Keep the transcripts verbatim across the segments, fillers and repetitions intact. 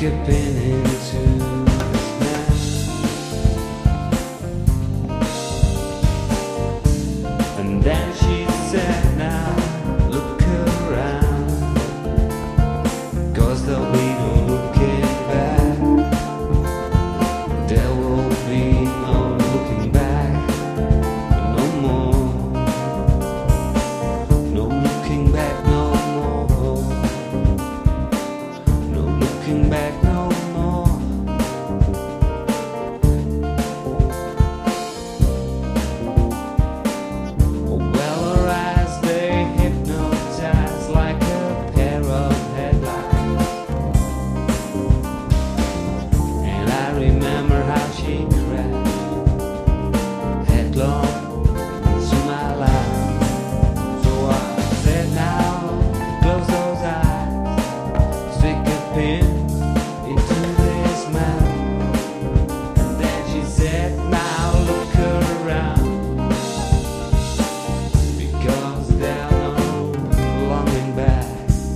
skipping into this mess. And then she said, now look around, 'cause there'll be no looking back. There will be no looking back no more. No looking back no more. No looking back no more. Oh, well, her eyes, they hypnotize like a pair of headlights. And I remember how she crashed headlong to my life. So I said, now close those eyes, stick a pin into this mouth. And then she said, now look around, because there's no longing back.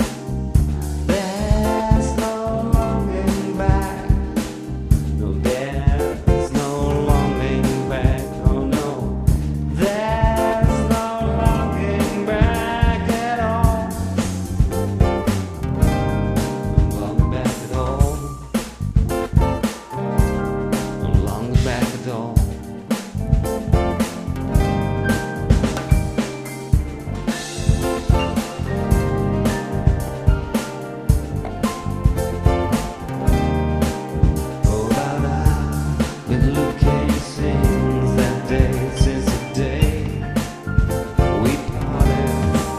There's no longing back. No, there's no longing back. Oh no, there's no longing back at all. No longing back at all. No longing back at all. Oh, but I've been looking since that day, since the day we parted.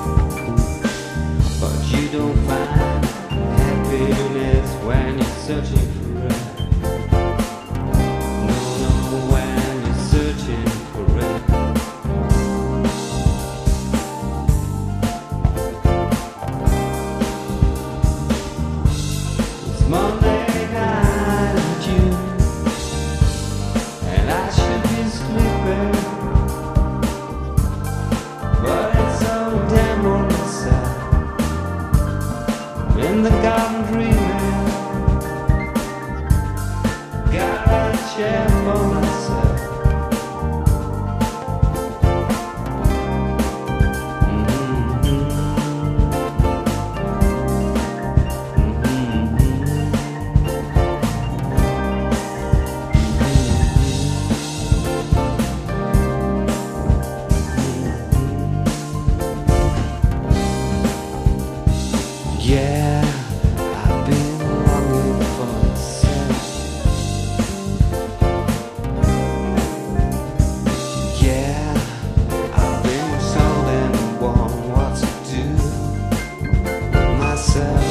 But you don't find happiness when you're searching for it. No, no, when you're searching for it. It's Monday night in June, and I should be sleeping, but it's so damn warm inside. I'm in the garden dreaming, got a chair for myself. Yeah, I've been longing for sex. Yeah, I've been told and warned what to do with myself.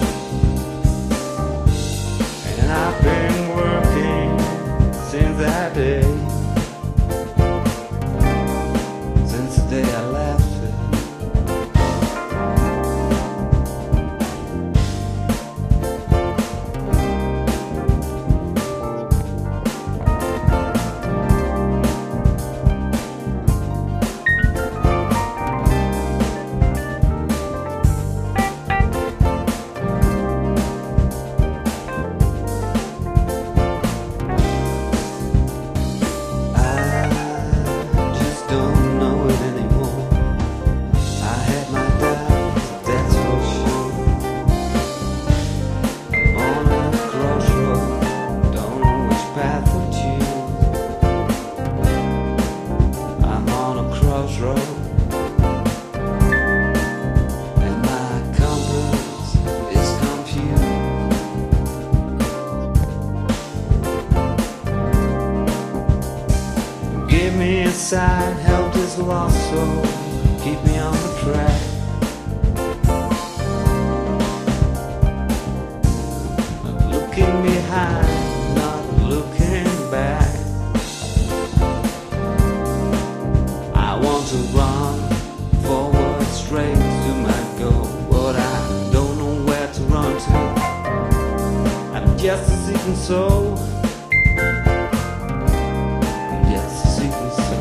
And I've been working since that day, since the day I left it. I just don't know it anymore. I had my doubts, that's for sure. I'm on a crossroad, don't know which path to choose. I'm on a crossroad, and my compass is confused. Give me a sign, help this lost soul, keep me on the track. Not looking behind, not looking back. I want to run forward straight to my goal, but I don't know where to run to. I'm just a seeking soul. I'm just a seeking soul.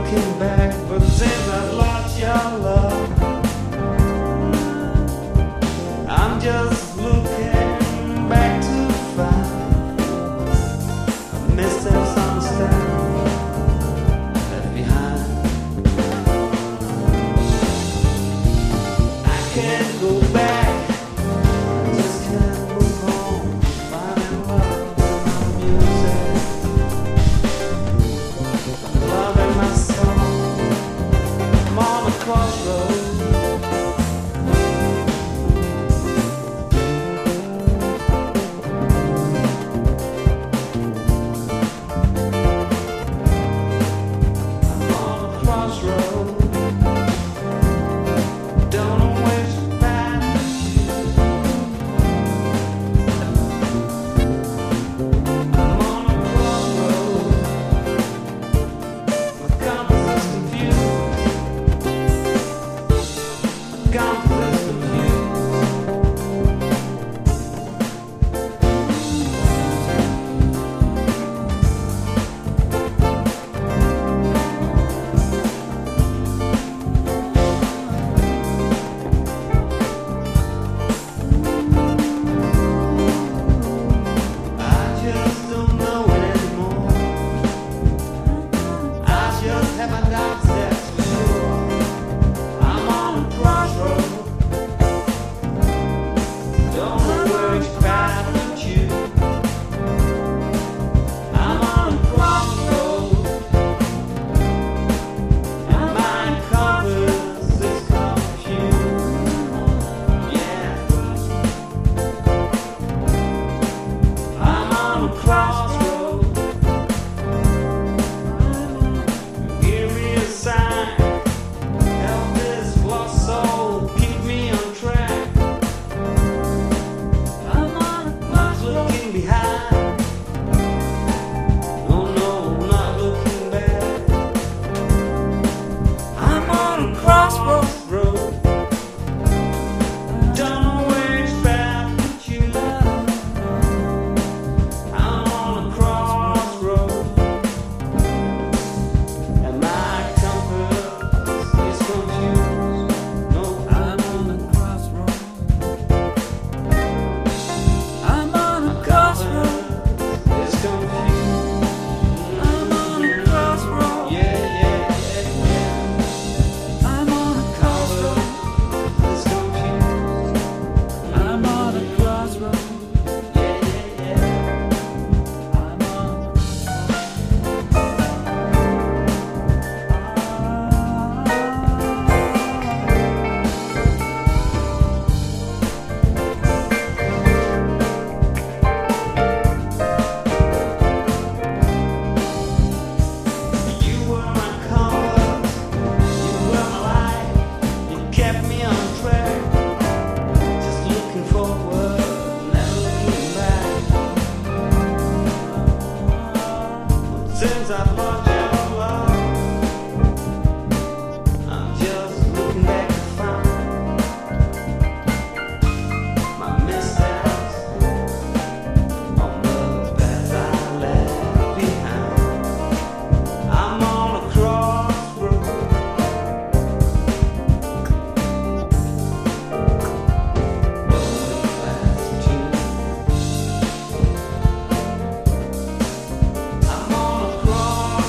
looking back, but since I've lost your love, I'm just looking back to find a misunderstanding left behind. I can't go back, I just can't move on, finding love in my music, love in my song. I'm on a crossroads. Since I've lost your love, I'm just looking back to find my missteps on the path I left behind. I'm on a crossroad, going past you. I'm on a crossroad.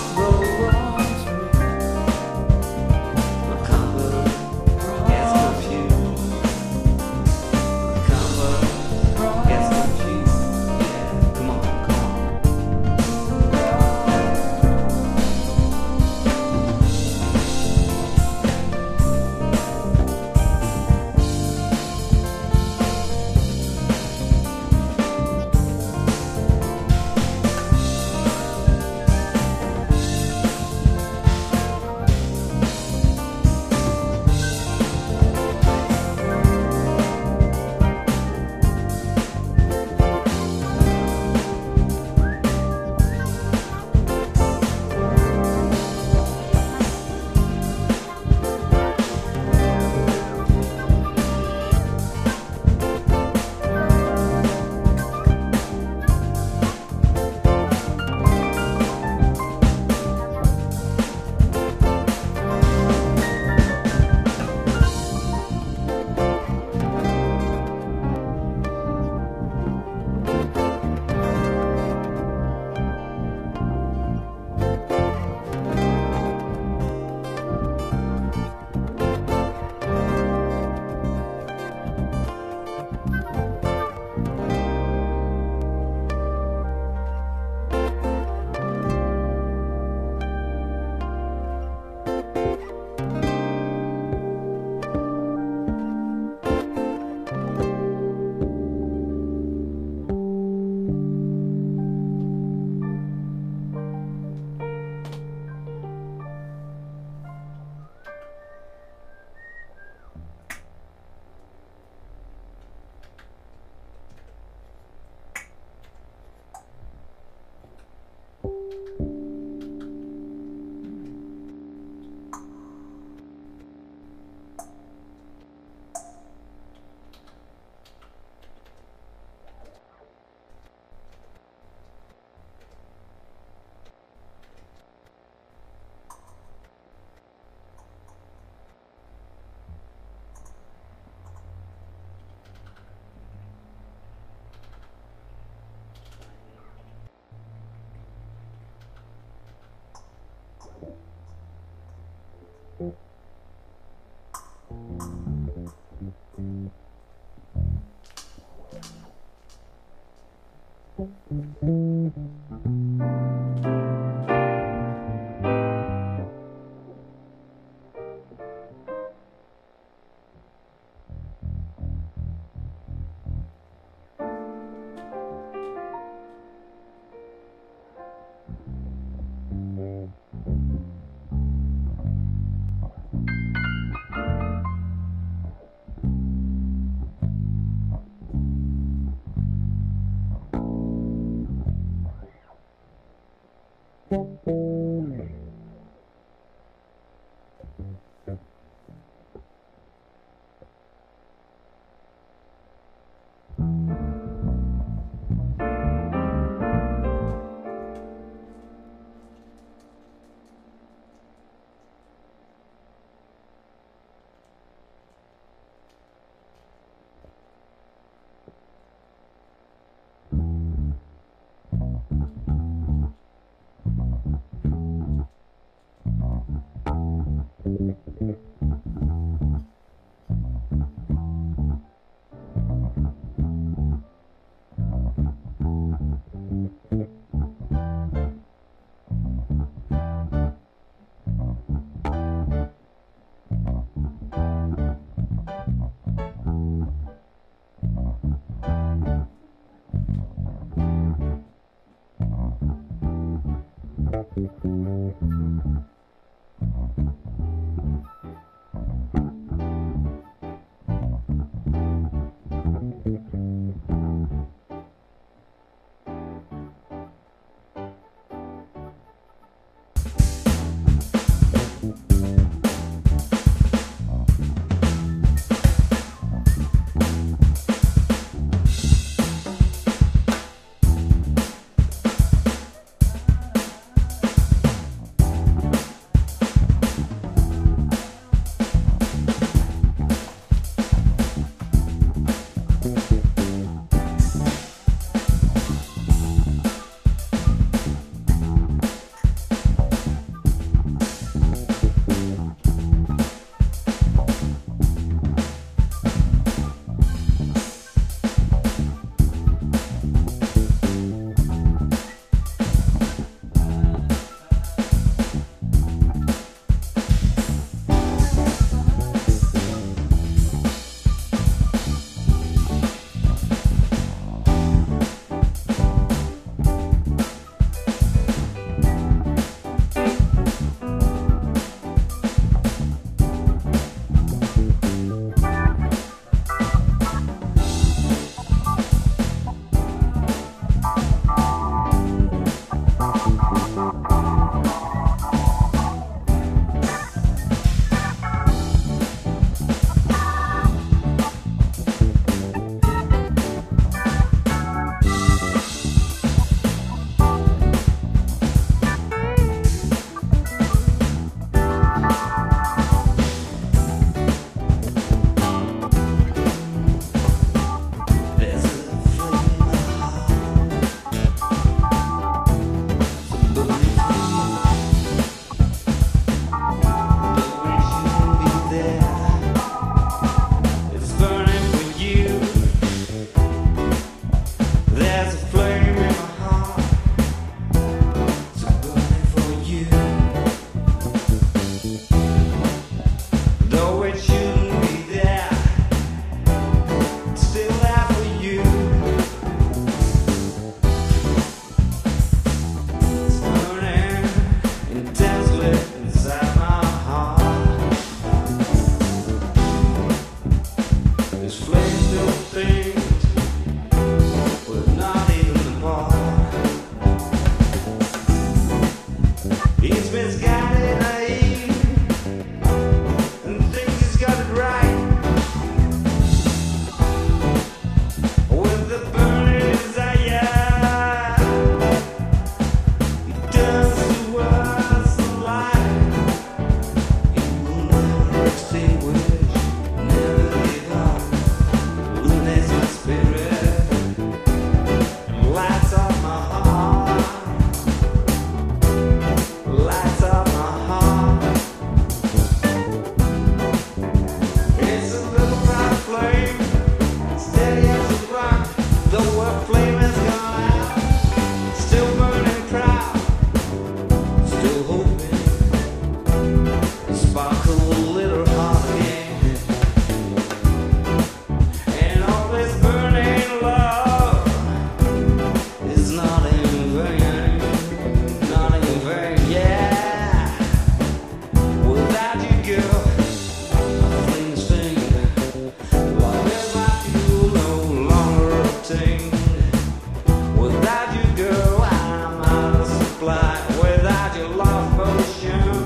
your love potion,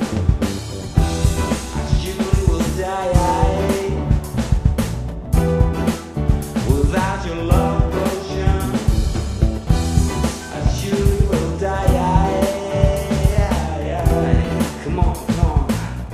I surely will die. Without your love potion, I surely will die. Come on, come on.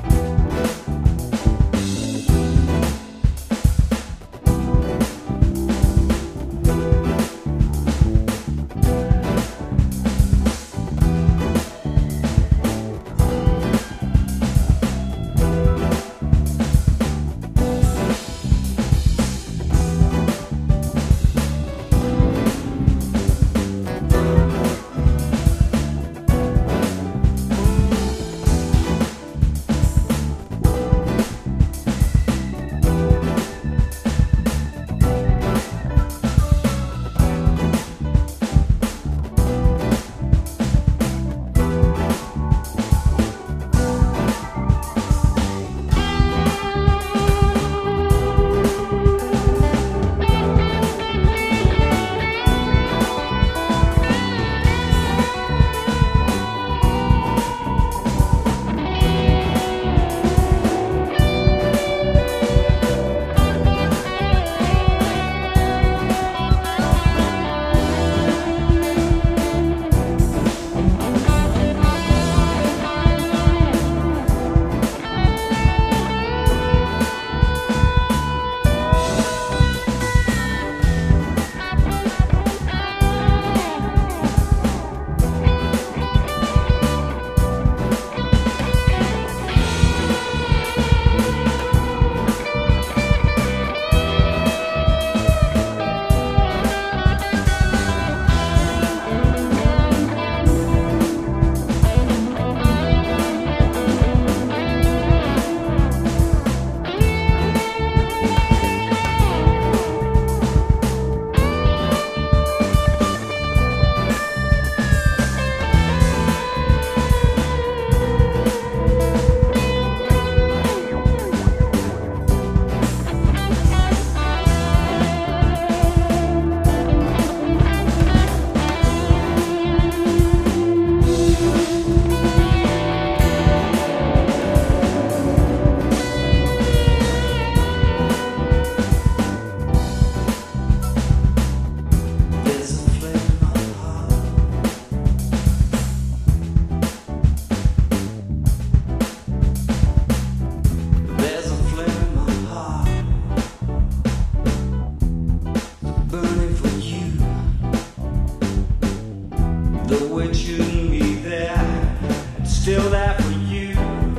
Though it shouldn't be there, it's still there for you.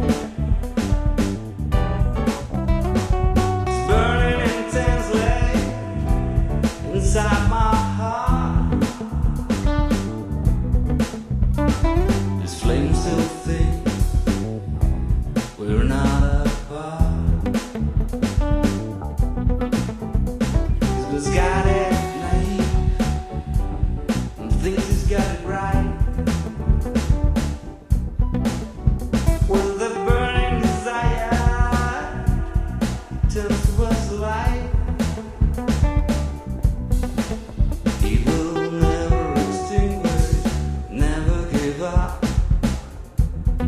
It's burning intensely inside my heart. This flame still thinks we're not apart. Cause it's got it naive and thinks he's got it right. With the burning desire turns towards light. He will never extinguish, never give up.